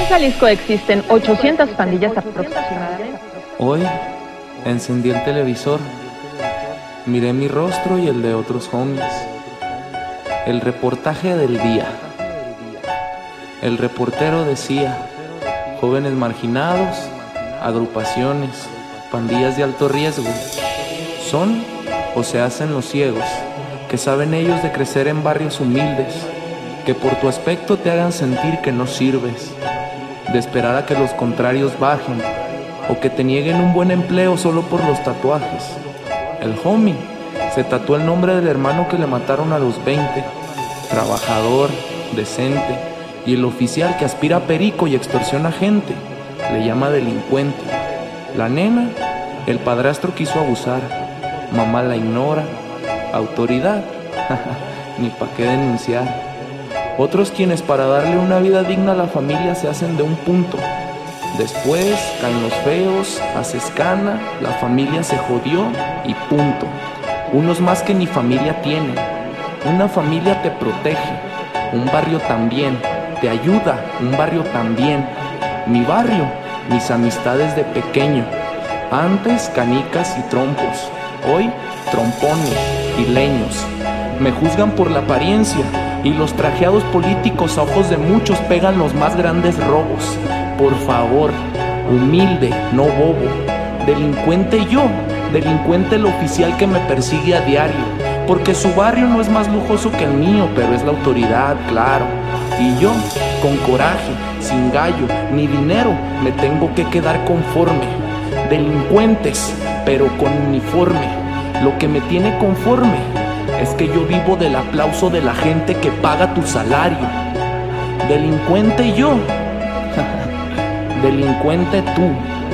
Jalisco existen 800 pandillas aproximadamente. Hoy encendí el televisor, miré mi rostro y el de otros homies. El reportaje del día. El reportero decía: jóvenes marginados, agrupaciones, pandillas de alto riesgo. Son o se hacen los ciegos, que saben ellos de crecer en barrios humildes, que por tu aspecto te hagan sentir que no sirves, de esperar a que los contrarios bajen, o que te nieguen un buen empleo solo por los tatuajes. El homie se tatuó el nombre del hermano que le mataron a los 20, trabajador, decente, y el oficial que aspira a perico y extorsiona gente, le llama delincuente. La nena, el padrastro quiso abusar, mamá la ignora, autoridad, ni pa' qué denunciar. Otros quienes para darle una vida digna a la familia se hacen de un punto. Después caen los feos, haces cana, la familia se jodió y punto. Unos más que ni familia tienen. Una familia te protege, un barrio también, te ayuda, un barrio también. Mi barrio, mis amistades de pequeño. Antes canicas y trompos, hoy trompones y leños. Me juzgan por la apariencia y los trajeados políticos a ojos de muchos pegan los más grandes robos. Por favor, humilde, no bobo. Delincuente yo, delincuente el oficial que me persigue a diario, porque su barrio no es más lujoso que el mío, pero es la autoridad, claro. Y yo, con coraje, sin gallo, ni dinero, me tengo que quedar conforme. Delincuentes, pero con uniforme. Lo que me tiene conforme es que yo vivo del aplauso de la gente que paga tu salario. Delincuente yo, delincuente tú.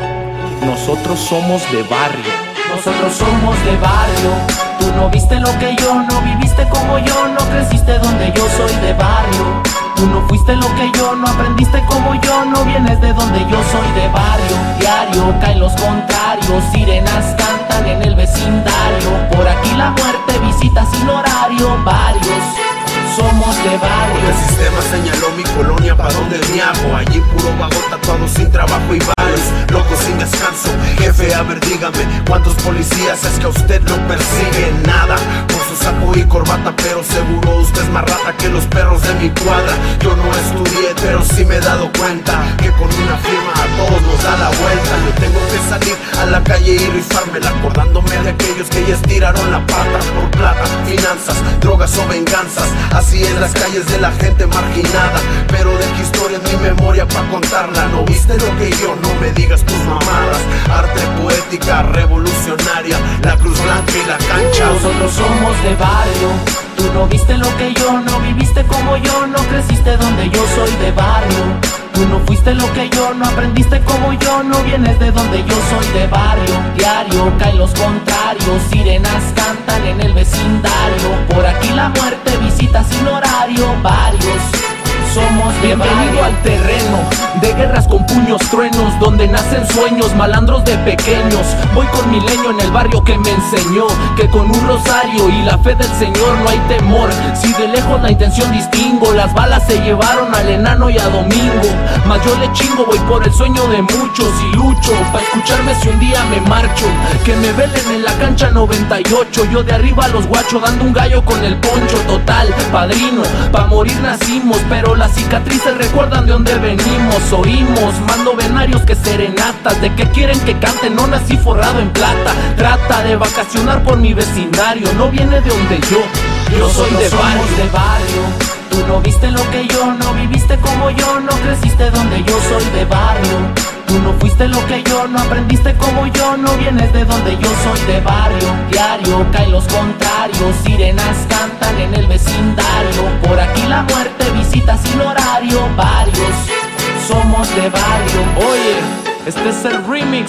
Nosotros somos de barrio. Nosotros somos de barrio. Tú no viste lo que yo, no viviste como yo, no creciste donde yo, soy de barrio. Tú no fuiste lo que yo, no aprendiste como yo, no vienes de donde yo, soy de barrio. Diario caen los contrarios, sirenas cantan en el vecindario. Por aquí la muerte visita sin horario, varios somos de barrio. El sistema señaló mi colonia pa' donde me hago. Allí puro vago tatuado sin trabajo y varios locos sin descanso. Jefe, a ver dígame, ¿cuántos policías es que a usted no persigue? Nada, con su saco y corbata, pero seguro usted es más rata que los perros de mi cuadra. Yo no estudié, pero sí me he dado cuenta que con una firma a todos nos da la vuelta. Yo tengo que salir a la calle y rifármela, acordándome de aquellos que ya estiraron la pata por plata, finanzas, drogas o venganzas. Así en las calles de la gente marginada, pero dejo historia en mi memoria pa' contarla. No viste lo que yo, no me digas tus mamadas. Arte poética revolucionaria, la cruz blanca y la cancha. Nosotros somos de barrio. Tú no viste lo que yo, no viviste como yo, no creciste donde yo, soy de barrio. Tú no fuiste lo que yo, no aprendiste como yo, no vienes de donde yo, soy de barrio. Diario caen los contrarios, sirenas cantan en el vecindario. Por aquí la muerte visita sin horario, varios somos de barrio. Bienvenido al terreno de guerras con puños truenos, donde nacen sueños, malandros de pequeños. Voy con mi leño en el barrio que me enseñó que con un rosario y la fe del Señor no hay temor. Si de lejos la intención distingo, las balas se llevaron al enano y a Domingo, mas yo le chingo, voy por el sueño de muchos y lucho pa' escucharme si un día me marcho. Que me velen en la cancha 98, yo de arriba los guacho dando un gallo con el poncho. Total, padrino, pa' morir nacimos, pero las cicatrices recuerdan de dónde venimos. Oímos más novenarios que serenatas, de que quieren que cante, no nací forrado en plata. Trata de vacacionar por mi vecindario, no viene de donde yo soy de barrio. Tú no viste lo que yo, no viviste como yo, no creciste donde yo, soy de barrio. Tú no fuiste lo que yo, no aprendiste como yo, no vienes de donde yo, soy de barrio. Diario caen los contrarios, sirenas cantan en el vecindario. Por aquí la muerte visita sin horario, varios somos de barrio. Oye, este es el remix,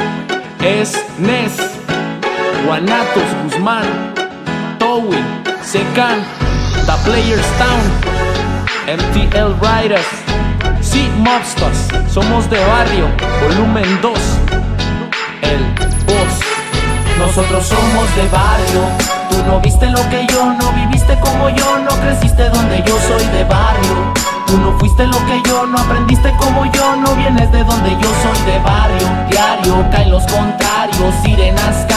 es Nes, Guanatos, Guzmán, Towi, Secan, The Players Town, MTL Riders, sí, Mobsters, somos de barrio, volumen 2, el boss. Nosotros somos de barrio. Tú no viste lo que yo, no viviste como yo, no creciste donde yo, soy de barrio. Tú no fuiste lo que yo, no aprendiste como yo, no vienes de donde yo soy, de barrio. Diario caen los contrarios, sirenas